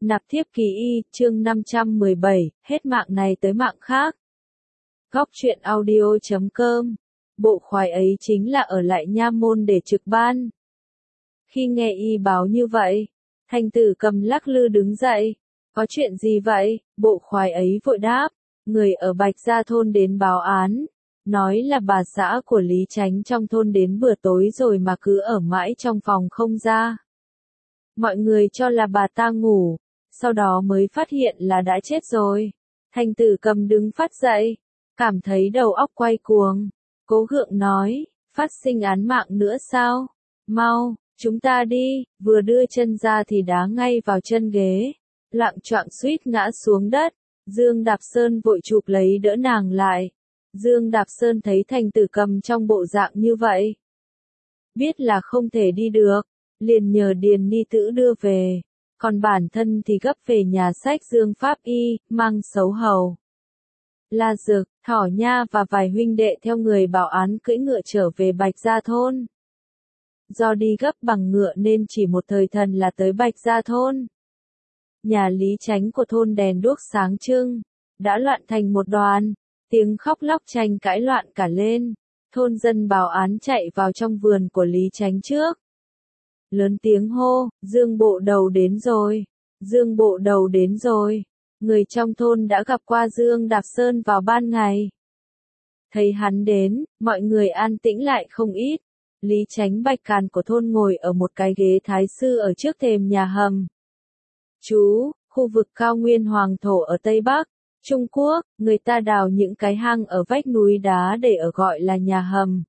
Nạp thiếp ký y, chương 517, hết mạng này tới mạng khác. Góc truyện audio.com. Bộ khoái ấy chính là ở lại nha môn để trực ban. Khi nghe y báo như vậy, Thành Tử Cầm lắc lư đứng dậy. Có chuyện gì vậy? Bộ khoái ấy vội đáp. Người ở Bạch Gia thôn đến báo án. Nói là bà xã của Lý Chánh trong thôn đến bữa tối rồi mà cứ ở mãi trong phòng không ra. Mọi người cho là bà ta ngủ, sau đó mới phát hiện là đã chết rồi. Thành Tử Cầm đứng phát dậy, cảm thấy đầu óc quay cuồng. Cố gượng nói, phát sinh án mạng nữa sao? Mau, chúng ta đi. Vừa đưa chân ra thì đá ngay vào chân ghế. Loạng choạng suýt ngã xuống đất. Dương Đạp Sơn vội chụp lấy đỡ nàng lại. Dương Đạp Sơn thấy Thành Tử Cầm trong bộ dạng như vậy, biết là không thể đi được, liền nhờ Điền Ni Tử đưa về, còn bản thân thì gấp về nhà sách Dương Pháp Y, mang Sấu Hầu, La Dực, Thỏ Nha và vài huynh đệ theo người bảo án cưỡi ngựa trở về Bạch Gia thôn. Do đi gấp bằng ngựa nên chỉ một thời thần là tới Bạch Gia thôn. Nhà Lý Chánh của thôn đèn đuốc sáng trưng, đã loạn thành một đoàn. Tiếng khóc lóc tranh cãi loạn cả lên, thôn dân báo án chạy vào trong vườn của Lý Chánh trước. Lớn tiếng hô, Dương bộ đầu đến rồi, Dương bộ đầu đến rồi. Người trong thôn đã gặp qua Dương Đạp Sơn vào ban ngày. Thấy hắn đến, mọi người an tĩnh lại không ít. Lý Chánh Bạch Càn của thôn ngồi ở một cái ghế thái sư ở trước thềm nhà hầm. Chú, khu vực cao nguyên hoàng thổ ở Tây Bắc Trung Quốc, người ta đào những cái hang ở vách núi đá để ở gọi là nhà hầm.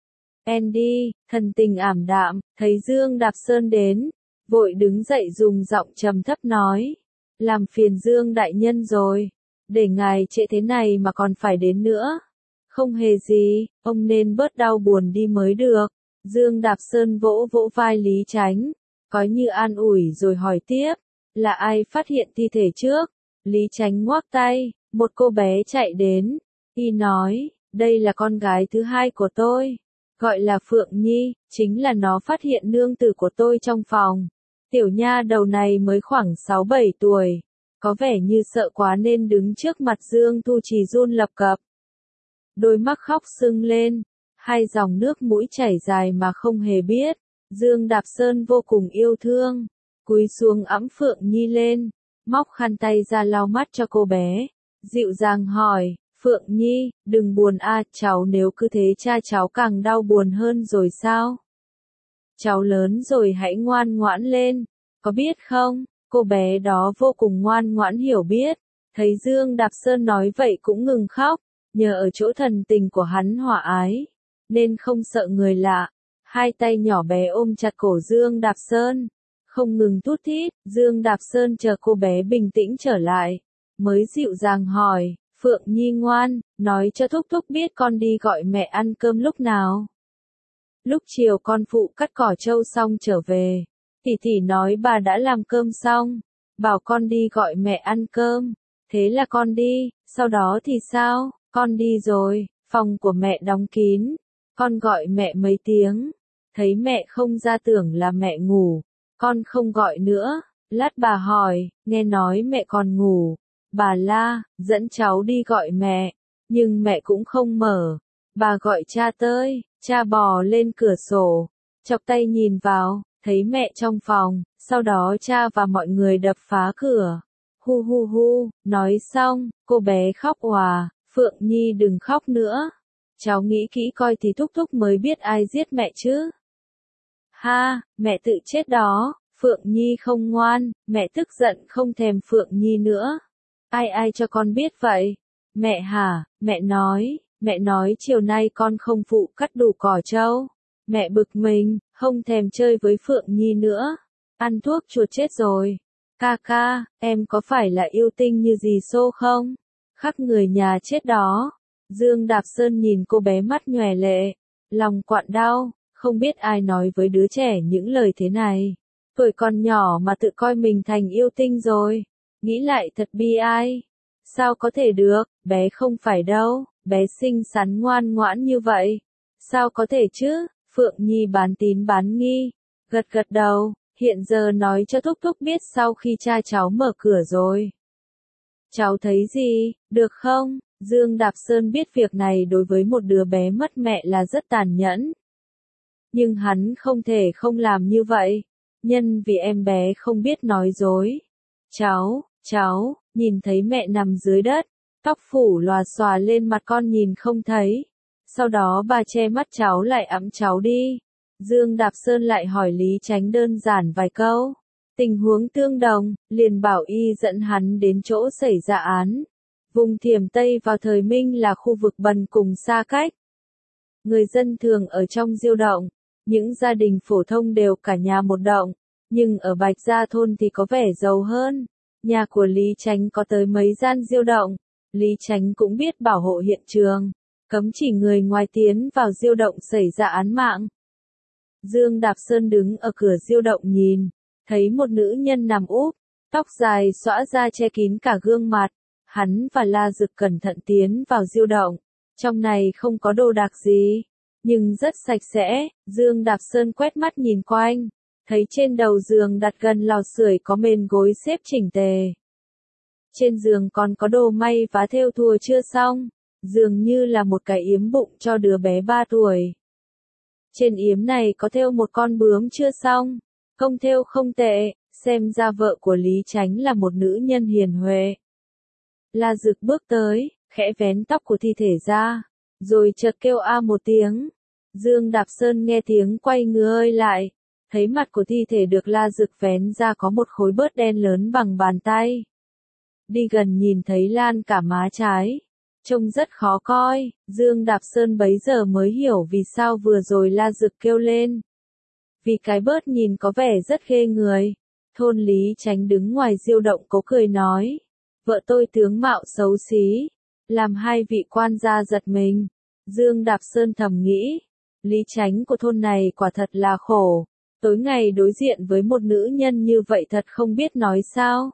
Andy, thần tình ảm đạm, thấy Dương Đạp Sơn đến, vội đứng dậy dùng giọng trầm thấp nói. Làm phiền Dương đại nhân rồi, để ngài trễ thế này mà còn phải đến nữa. Không hề gì, ông nên bớt đau buồn đi mới được. Dương Đạp Sơn vỗ vỗ vai Lý Chánh, có như an ủi rồi hỏi tiếp, là ai phát hiện thi thể trước? Lý Chánh ngoác tay, một cô bé chạy đến, y nói, đây là con gái thứ hai của tôi, gọi là Phượng Nhi, chính là nó phát hiện nương tử của tôi trong phòng. Tiểu nha đầu này mới khoảng 6-7 tuổi, có vẻ như sợ quá nên đứng trước mặt Dương Thu Trì run lập cập. Đôi mắt khóc sưng lên, hai dòng nước mũi chảy dài mà không hề biết. Dương Đạp Sơn vô cùng yêu thương, cúi xuống ẵm Phượng Nhi lên, móc khăn tay ra lau mắt cho cô bé, dịu dàng hỏi, Phượng Nhi, đừng buồn cháu nếu cứ thế cha cháu càng đau buồn hơn rồi sao? Cháu lớn rồi hãy ngoan ngoãn lên, có biết không? Cô bé đó vô cùng ngoan ngoãn hiểu biết, thấy Dương Đạp Sơn nói vậy cũng ngừng khóc, nhờ ở chỗ thần tình của hắn hòa ái, nên không sợ người lạ, hai tay nhỏ bé ôm chặt cổ Dương Đạp Sơn. Không ngừng thút thít, Dương Đạp Sơn chờ cô bé bình tĩnh trở lại, mới dịu dàng hỏi, Phượng Nhi ngoan, nói cho Thúc Thúc biết con đi gọi mẹ ăn cơm lúc nào. Lúc chiều con phụ cắt cỏ trâu xong trở về, tỷ nói bà đã làm cơm xong, bảo con đi gọi mẹ ăn cơm, thế là con đi, sau đó thì sao, con đi rồi, phòng của mẹ đóng kín, con gọi mẹ mấy tiếng, thấy mẹ không ra tưởng là mẹ ngủ. Con không gọi nữa, lát bà hỏi, nghe nói mẹ còn ngủ, bà la, dẫn cháu đi gọi mẹ, nhưng mẹ cũng không mở, bà gọi cha tới, cha bò lên cửa sổ, chọc tay nhìn vào, thấy mẹ trong phòng, sau đó cha và mọi người đập phá cửa, hu hu hu, nói xong, cô bé khóc òa, Phượng Nhi đừng khóc nữa, cháu nghĩ kỹ coi thì Thúc Thúc mới biết ai giết mẹ chứ. Ha, mẹ tự chết đó, Phượng Nhi không ngoan, mẹ tức giận không thèm Phượng Nhi nữa. Ai cho con biết vậy? Mẹ hả, mẹ nói chiều nay con không phụ cắt đủ cỏ trâu. Mẹ bực mình, không thèm chơi với Phượng Nhi nữa. Ăn thuốc chuột chết rồi. Ca, em có phải là yêu tinh như dì Xô không? Khắc người nhà chết đó. Dương Đạp Sơn nhìn cô bé mắt nhòe lệ, lòng quặn đau. Không biết ai nói với đứa trẻ những lời thế này. Tuổi còn nhỏ mà tự coi mình thành yêu tinh rồi. Nghĩ lại thật bi ai. Sao có thể được, bé không phải đâu, bé xinh xắn ngoan ngoãn như vậy. Sao có thể chứ? Phượng Nhi bán tín bán nghi. Gật đầu, Hiện giờ nói cho Thúc Thúc biết sau khi cha cháu mở cửa rồi. Cháu thấy gì, được không? Dương Đạp Sơn biết việc này đối với một đứa bé mất mẹ là rất tàn nhẫn. Nhưng hắn không thể không làm như vậy. Nhân vì em bé không biết nói dối. Cháu, nhìn thấy mẹ nằm dưới đất, tóc phủ lòa xòa lên mặt con nhìn không thấy. Sau đó bà che mắt cháu lại ẵm cháu đi. Dương Đạp Sơn lại hỏi Lý Chánh đơn giản vài câu. Tình huống tương đồng, liền bảo y dẫn hắn đến chỗ xảy ra án. Vùng Thiểm Tây vào thời Minh là khu vực bần cùng xa cách. Người dân thường ở trong diêu động, những gia đình phổ thông đều cả nhà một động, nhưng ở Bạch Gia thôn thì có vẻ giàu hơn. Nhà của Lý Chánh có tới mấy gian diêu động, Lý Chánh cũng biết bảo hộ hiện trường, cấm chỉ người ngoài tiến vào diêu động xảy ra án mạng. Dương Đạp Sơn đứng ở cửa diêu động nhìn, thấy một nữ nhân nằm úp, tóc dài xõa ra che kín cả gương mặt. Hắn và La Dực cẩn thận tiến vào diêu động, trong này không có đồ đạc gì, nhưng rất sạch sẽ. Dương Đạp Sơn quét mắt nhìn quanh, thấy trên đầu giường đặt gần lò sưởi có mền gối xếp chỉnh tề. Trên giường còn có đồ may vá thêu thùa chưa xong, dường như là một cái yếm bụng cho đứa bé 3 tuổi. Trên yếm này có thêu một con bướm chưa xong, công thêu không tệ, xem ra vợ của Lý Chánh là một nữ nhân hiền huệ. La Dực bước tới, khẽ vén tóc của thi thể ra, rồi chợt kêu a một tiếng. Dương Đạp Sơn nghe tiếng quay người lại, thấy mặt của thi thể được La Dực vén ra có một khối bớt đen lớn bằng bàn tay. Đi gần nhìn thấy lan cả má trái, trông rất khó coi. Dương Đạp Sơn bấy giờ mới hiểu vì sao vừa rồi La Dực kêu lên. Vì cái bớt nhìn có vẻ rất ghê người. Thôn Lý Chánh đứng ngoài diêu động cố cười nói. Vợ tôi tướng mạo xấu xí, làm hai vị quan gia giật mình. Dương Đạp Sơn thầm nghĩ, Lý Chánh của thôn này quả thật là khổ, tối ngày đối diện với một nữ nhân như vậy thật không biết nói sao.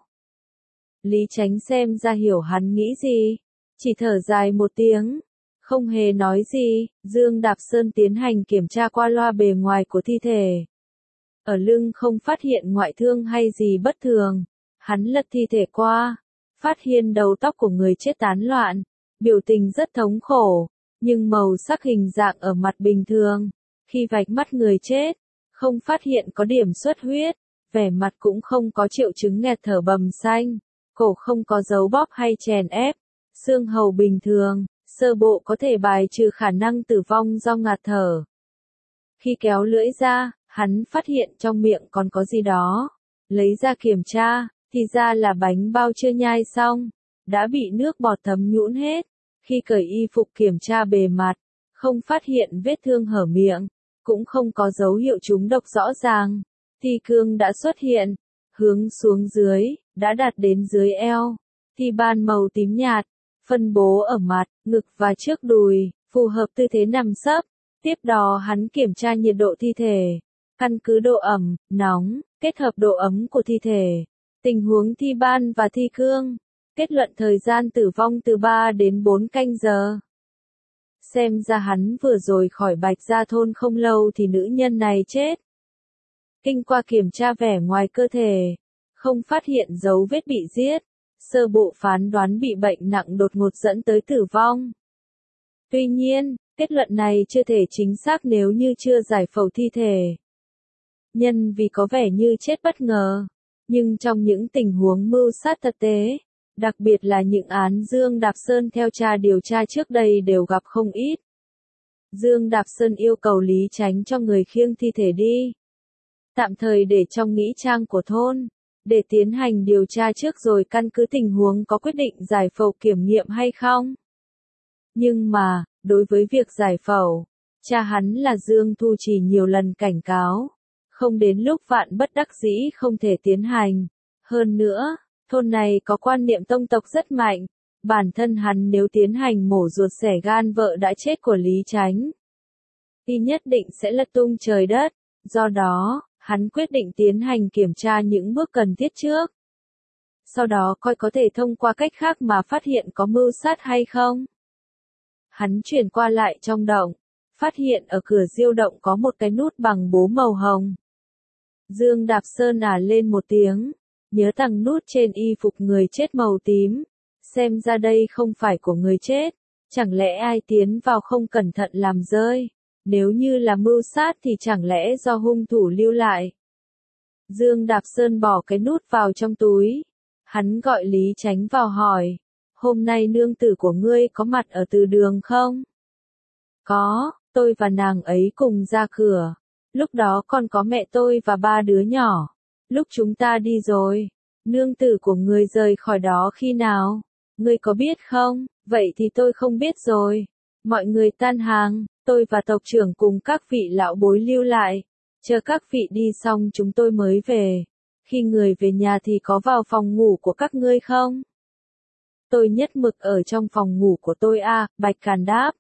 Lý Chánh xem ra hiểu hắn nghĩ gì, chỉ thở dài một tiếng, không hề nói gì. Dương Đạp Sơn tiến hành kiểm tra qua loa bề ngoài của thi thể. Ở lưng không phát hiện ngoại thương hay gì bất thường, hắn lật thi thể qua. Phát hiện đầu tóc của người chết tán loạn, biểu tình rất thống khổ, nhưng màu sắc hình dạng ở mặt bình thường. Khi vạch mắt người chết, không phát hiện có điểm xuất huyết, vẻ mặt cũng không có triệu chứng nghẹt thở bầm xanh, cổ không có dấu bóp hay chèn ép, xương hầu bình thường, sơ bộ có thể bài trừ khả năng tử vong do ngạt thở. Khi kéo lưỡi ra, hắn phát hiện trong miệng còn có gì đó, lấy ra kiểm tra. Thì ra là bánh bao chưa nhai xong, đã bị nước bọt thấm nhũn hết. Khi cởi y phục kiểm tra bề mặt, không phát hiện vết thương hở miệng, cũng không có dấu hiệu trúng độc rõ ràng. Thi cương đã xuất hiện, hướng xuống dưới, đã đạt đến dưới eo. Thi ban màu tím nhạt, phân bố ở mặt, ngực và trước đùi, phù hợp tư thế nằm sấp. Tiếp đó hắn kiểm tra nhiệt độ thi thể, căn cứ độ ẩm, nóng, kết hợp độ ấm của thi thể. Tình huống thi ban và thi cương, kết luận thời gian tử vong từ 3 đến 4 canh giờ. Xem ra hắn vừa rồi khỏi Bạch Gia thôn không lâu thì nữ nhân này chết. Kinh qua kiểm tra vẻ ngoài cơ thể, không phát hiện dấu vết bị giết, sơ bộ phán đoán bị bệnh nặng đột ngột dẫn tới tử vong. Tuy nhiên, kết luận này chưa thể chính xác nếu như chưa giải phẫu thi thể. Nhân vì có vẻ như chết bất ngờ. Nhưng trong những tình huống mưu sát thực tế, đặc biệt là những án Dương Đạp Sơn theo điều tra trước đây đều gặp không ít. Dương Đạp Sơn yêu cầu Lý Chánh cho người khiêng thi thể đi. Tạm thời để trong nghĩa trang của thôn, để tiến hành điều tra trước rồi căn cứ tình huống có quyết định giải phẫu kiểm nghiệm hay không. Nhưng mà, đối với việc giải phẫu, cha hắn là Dương Thu chỉ nhiều lần cảnh cáo. Không đến lúc vạn bất đắc dĩ không thể tiến hành. Hơn nữa, thôn này có quan niệm tông tộc rất mạnh. Bản thân hắn nếu tiến hành mổ ruột xẻ gan vợ đã chết của Lý Chánh, thì nhất định sẽ lật tung trời đất. Do đó, hắn quyết định tiến hành kiểm tra những bước cần thiết trước. Sau đó coi có thể thông qua cách khác mà phát hiện có mưu sát hay không. Hắn chuyển qua lại trong động, phát hiện ở cửa diêu động có một cái nút bằng bố màu hồng. Dương Đạp Sơn lên một tiếng, nhớ tầng nút trên y phục người chết màu tím, xem ra đây không phải của người chết, chẳng lẽ ai tiến vào không cẩn thận làm rơi, nếu như là mưu sát thì chẳng lẽ do hung thủ lưu lại. Dương Đạp Sơn bỏ cái nút vào trong túi, hắn gọi Lý Chánh vào hỏi, hôm nay nương tử của ngươi có mặt ở từ đường không? Có, tôi và nàng ấy cùng ra cửa, lúc đó còn có mẹ tôi và 3 đứa nhỏ, lúc chúng ta đi rồi, nương tử của ngươi rời khỏi đó khi nào? Ngươi có biết không? Vậy thì tôi không biết rồi. Mọi người tan hàng, tôi và tộc trưởng cùng các vị lão bối lưu lại, chờ các vị đi xong chúng tôi mới về. Khi người về nhà thì có vào phòng ngủ của các ngươi không? Tôi nhất mực ở trong phòng ngủ của tôi Bạch Càn đáp.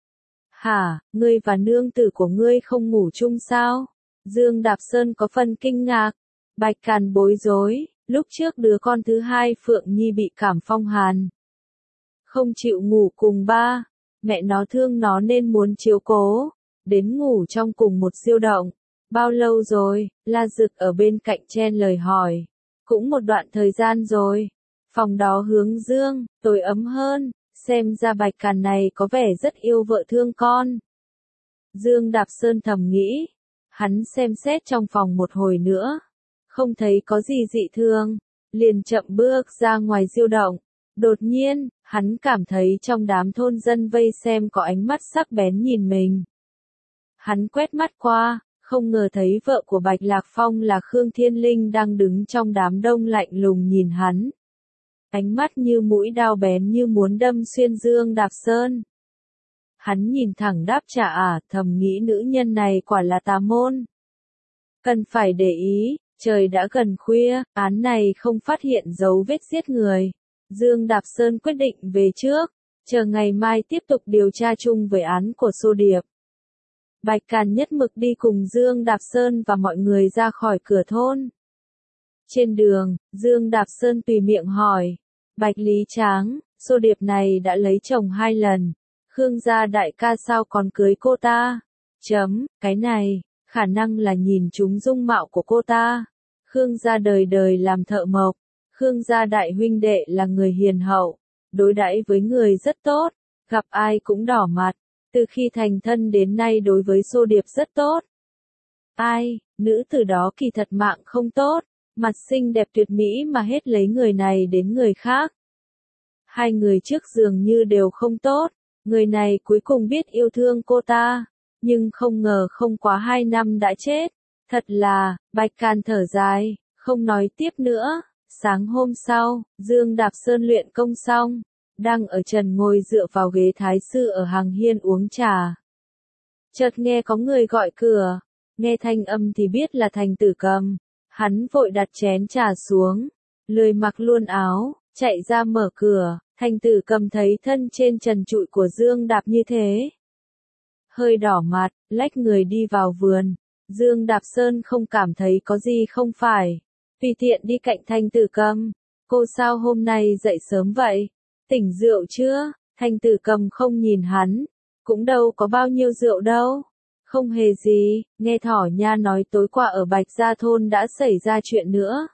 Hả, ngươi và nương tử của ngươi không ngủ chung sao? Dương Đạp Sơn có phần kinh ngạc. Bạch Càn bối rối, lúc trước đứa con thứ hai Phượng Nhi bị cảm phong hàn. Không chịu ngủ cùng ba, mẹ nó thương nó nên muốn chiếu cố, đến ngủ trong cùng một diêu động. Bao lâu rồi? La Dực ở bên cạnh chen lời hỏi. Cũng một đoạn thời gian rồi. Phòng đó hướng dương, tối ấm hơn, xem ra Bạch Càn này có vẻ rất yêu vợ thương con. Dương Đạp Sơn thầm nghĩ, hắn xem xét trong phòng một hồi nữa, không thấy có gì dị thường, liền chậm bước ra ngoài diêu động. Đột nhiên, hắn cảm thấy trong đám thôn dân vây xem có ánh mắt sắc bén nhìn mình. Hắn quét mắt qua, không ngờ thấy vợ của Bạch Lạc Phong là Khương Thiên Linh đang đứng trong đám đông lạnh lùng nhìn hắn. Ánh mắt như mũi đao bén như muốn đâm xuyên Dương Đạp Sơn. Hắn nhìn thẳng đáp trả thầm nghĩ nữ nhân này quả là tà môn. Cần phải để ý, trời đã gần khuya, án này không phát hiện dấu vết giết người. Dương Đạp Sơn quyết định về trước, chờ ngày mai tiếp tục điều tra chung với án của Xô Điệp. Bạch Càn nhất mực đi cùng Dương Đạp Sơn và mọi người ra khỏi cửa thôn. Trên đường, Dương Đạp Sơn tùy miệng hỏi, Bạch Lý Tráng, Xô Điệp này đã lấy chồng 2 lần, Khương gia đại ca sao còn cưới cô ta? Cái này, khả năng là nhìn trúng dung mạo của cô ta. Khương gia đời đời làm thợ mộc, Khương gia đại huynh đệ là người hiền hậu, đối đãi với người rất tốt, gặp ai cũng đỏ mặt, từ khi thành thân đến nay đối với Xô Điệp rất tốt. Nữ tử đó kỳ thật mạng không tốt, mặt xinh đẹp tuyệt mỹ mà hết lấy người này đến người khác. 2 người trước dường như đều không tốt, người này cuối cùng biết yêu thương cô ta, nhưng không ngờ không quá 2 năm đã chết. Thật là, Bạch Càn thở dài, không nói tiếp nữa. Sáng hôm sau, Dương Đạp Sơn luyện công xong, đang ở trần ngồi dựa vào ghế thái sư ở hàng hiên uống trà. Chợt nghe có người gọi cửa, nghe thanh âm thì biết là Thành Tử Cầm. Hắn vội đặt chén trà xuống, lười mặc luôn áo, chạy ra mở cửa. Thành Tử Cầm thấy thân trên trần trụi của Dương Đạp như thế, hơi đỏ mặt, lách người đi vào vườn. Dương Đạp Sơn không cảm thấy có gì không phải, tùy tiện đi cạnh Thành Tử Cầm. Cô sao hôm nay dậy sớm vậy? Tỉnh rượu chưa? Thành Tử Cầm không nhìn hắn, cũng đâu có bao nhiêu rượu đâu. Không hề gì, nghe Thỏ Nha nói tối qua ở Bạch Gia Thôn đã xảy ra chuyện nữa.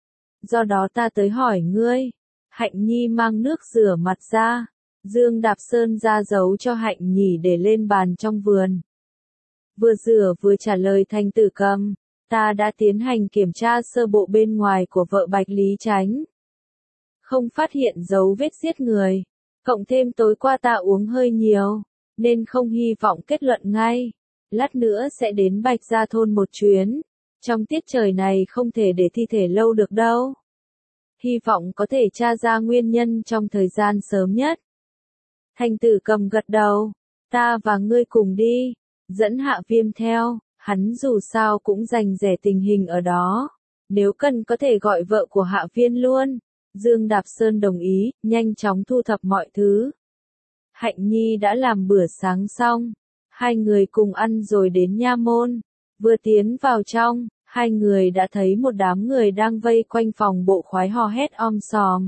Do đó ta tới hỏi ngươi. Hạnh Nhi mang nước rửa mặt ra. Dương Đạp Sơn ra giấu cho Hạnh Nhi để lên bàn trong vườn. Vừa rửa vừa trả lời Thành Tử Cầm. Ta đã tiến hành kiểm tra sơ bộ bên ngoài của vợ Bạch Lý Chánh. Không phát hiện dấu vết giết người. Cộng thêm tối qua ta uống hơi nhiều, nên không hy vọng kết luận ngay. Lát nữa sẽ đến Bạch Gia Thôn một chuyến. Trong tiết trời này không thể để thi thể lâu được đâu. Hy vọng có thể tra ra nguyên nhân trong thời gian sớm nhất. Thành Tử Cầm gật đầu. Ta và ngươi cùng đi. Dẫn Hạ Viêm theo. Hắn dù sao cũng rành rẽ tình hình ở đó. Nếu cần có thể gọi vợ của Hạ Viêm luôn. Dương Đạp Sơn đồng ý, nhanh chóng thu thập mọi thứ. Hạnh Nhi đã làm bữa sáng xong. 2 người cùng ăn rồi đến nha môn. Vừa tiến vào trong, 2 người đã thấy một đám người đang vây quanh phòng bộ khoái hò hét om sòm.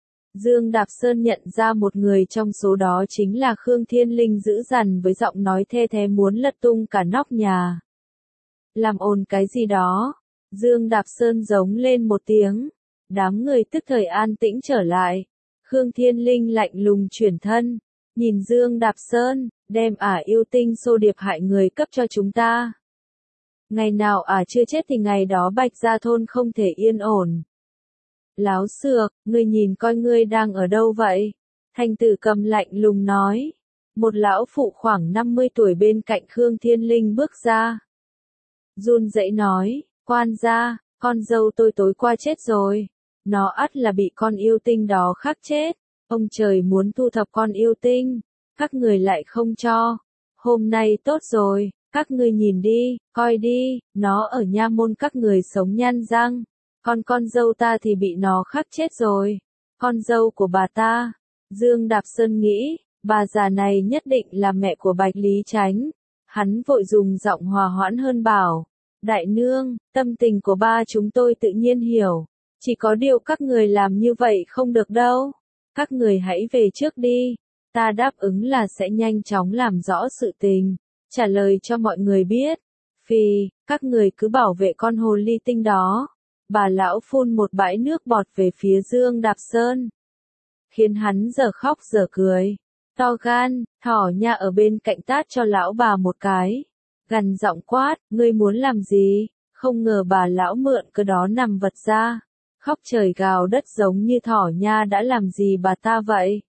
Dương Đạp Sơn nhận ra một người trong số đó chính là Khương Thiên Linh dữ dằn với giọng nói thê thé muốn lật tung cả nóc nhà. Làm ồn cái gì đó? Dương Đạp Sơn giống lên một tiếng. Đám người tức thời an tĩnh trở lại. Khương Thiên Linh lạnh lùng chuyển thân. Nhìn Dương Đạp Sơn, đem yêu tinh xô điệp hại người cấp cho chúng ta. Ngày nào chưa chết thì ngày đó Bạch Gia Thôn không thể yên ổn. Láo xược, ngươi nhìn coi ngươi đang ở đâu vậy? Thành Tử Cầm lạnh lùng nói. Một lão phụ khoảng 50 tuổi bên cạnh Khương Thiên Linh bước ra. Run rẩy nói, quan gia, con dâu tôi tối qua chết rồi. Nó ắt là bị con yêu tinh đó khắc chết. Ông trời muốn thu thập con yêu tinh, các người lại không cho. Hôm nay tốt rồi, các ngươi nhìn đi, coi đi, nó ở nha môn các người sống nhăn răng. Còn con dâu ta thì bị nó khắc chết rồi. Con dâu của bà ta. Dương Đạp Sơn nghĩ, bà già này nhất định là mẹ của Bạch Lý Chánh. Hắn vội dùng giọng hòa hoãn hơn bảo. Đại nương, tâm tình của ba chúng tôi tự nhiên hiểu. Chỉ có điều các người làm như vậy không được đâu. Các người hãy về trước đi. Ta đáp ứng là sẽ nhanh chóng làm rõ sự tình. Trả lời cho mọi người biết. Phì, các người cứ bảo vệ con hồ ly tinh đó. Bà lão phun một bãi nước bọt về phía Dương Đạp Sơn. Khiến hắn giờ khóc giờ cười. To gan, thỏ nha ở bên cạnh tát cho lão bà một cái. Gằn giọng quát, ngươi muốn làm gì? Không ngờ bà lão mượn cơ đó nằm vật ra. Khóc trời gào đất giống như thỏ nha đã làm gì bà ta vậy?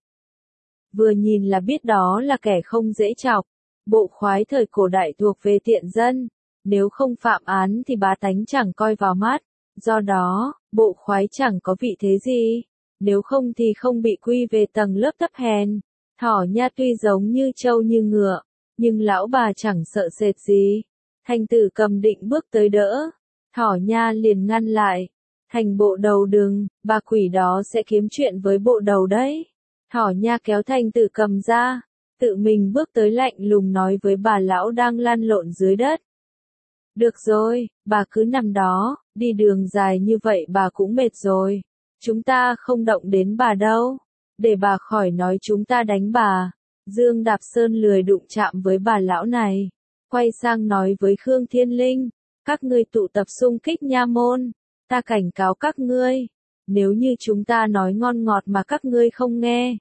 Vừa nhìn là biết đó là kẻ không dễ chọc. Bộ khoái thời cổ đại thuộc về tiện dân. Nếu không phạm án thì bá tánh chẳng coi vào mắt. Do đó, bộ khoái chẳng có vị thế gì. Nếu không thì không bị quy về tầng lớp thấp hèn. Thỏ nha tuy giống như trâu như ngựa, nhưng lão bà chẳng sợ sệt gì. Thành Tử Cầm định bước tới đỡ. Thỏ nha liền ngăn lại. Thành bộ đầu đừng, bà quỷ đó sẽ kiếm chuyện với bộ đầu đấy. Thỏ nha kéo Thành Tử Cầm ra. Tự mình bước tới lạnh lùng nói với bà lão đang lăn lộn dưới đất. Được rồi, bà cứ nằm đó, đi đường dài như vậy bà cũng mệt rồi. Chúng ta không động đến bà đâu. Để bà khỏi nói chúng ta đánh bà. Dương Đạp Sơn lười đụng chạm với bà lão này. Quay sang nói với Khương Thiên Linh. Các ngươi tụ tập xung kích nha môn. Ta cảnh cáo các ngươi. Nếu như chúng ta nói ngon ngọt mà các ngươi không nghe.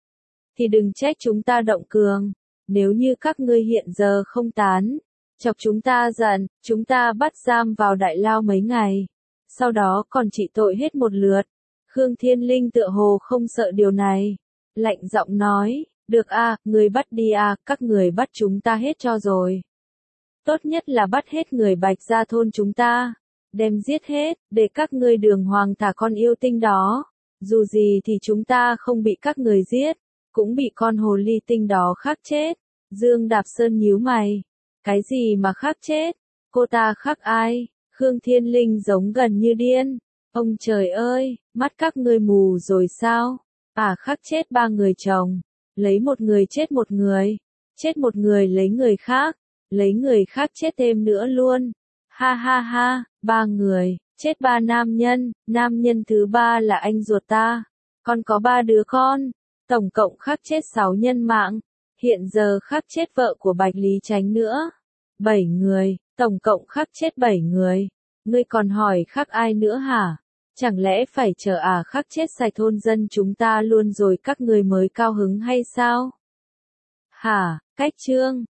Thì đừng trách chúng ta động cường. Nếu như các ngươi hiện giờ không tán. Chọc chúng ta giận, chúng ta bắt giam vào đại lao mấy ngày. Sau đó còn trị tội hết một lượt. Khương Thiên Linh tựa hồ không sợ điều này. Lạnh giọng nói, được người bắt đi các người bắt chúng ta hết cho rồi. Tốt nhất là bắt hết người Bạch Gia Thôn chúng ta. Đem giết hết, để các ngươi đường hoàng thả con yêu tinh đó. Dù gì thì chúng ta không bị các người giết, cũng bị con hồ ly tinh đó khắc chết. Dương Đạp Sơn nhíu mày. Cái gì mà khắc chết? Cô ta khắc ai? Khương Thiên Linh giống gần như điên. Ông trời ơi, mắt các ngươi mù rồi sao? Khắc chết 3 người chồng. Lấy một người chết một người. Chết một người lấy người khác. Lấy người khác chết thêm nữa luôn. Ha ha ha, 3 người, chết 3 nam nhân. Nam nhân thứ 3 là anh ruột ta. Con có 3 đứa con. Tổng cộng khắc chết 6 nhân mạng. Hiện giờ khắc chết vợ của Bạch Lý Chánh nữa. 7 người, tổng cộng khắc chết 7 người. Ngươi còn hỏi khắc ai nữa hả? Chẳng lẽ phải chờ khắc chết sạch thôn dân chúng ta luôn rồi các ngươi mới cao hứng hay sao? Hả, cách chương.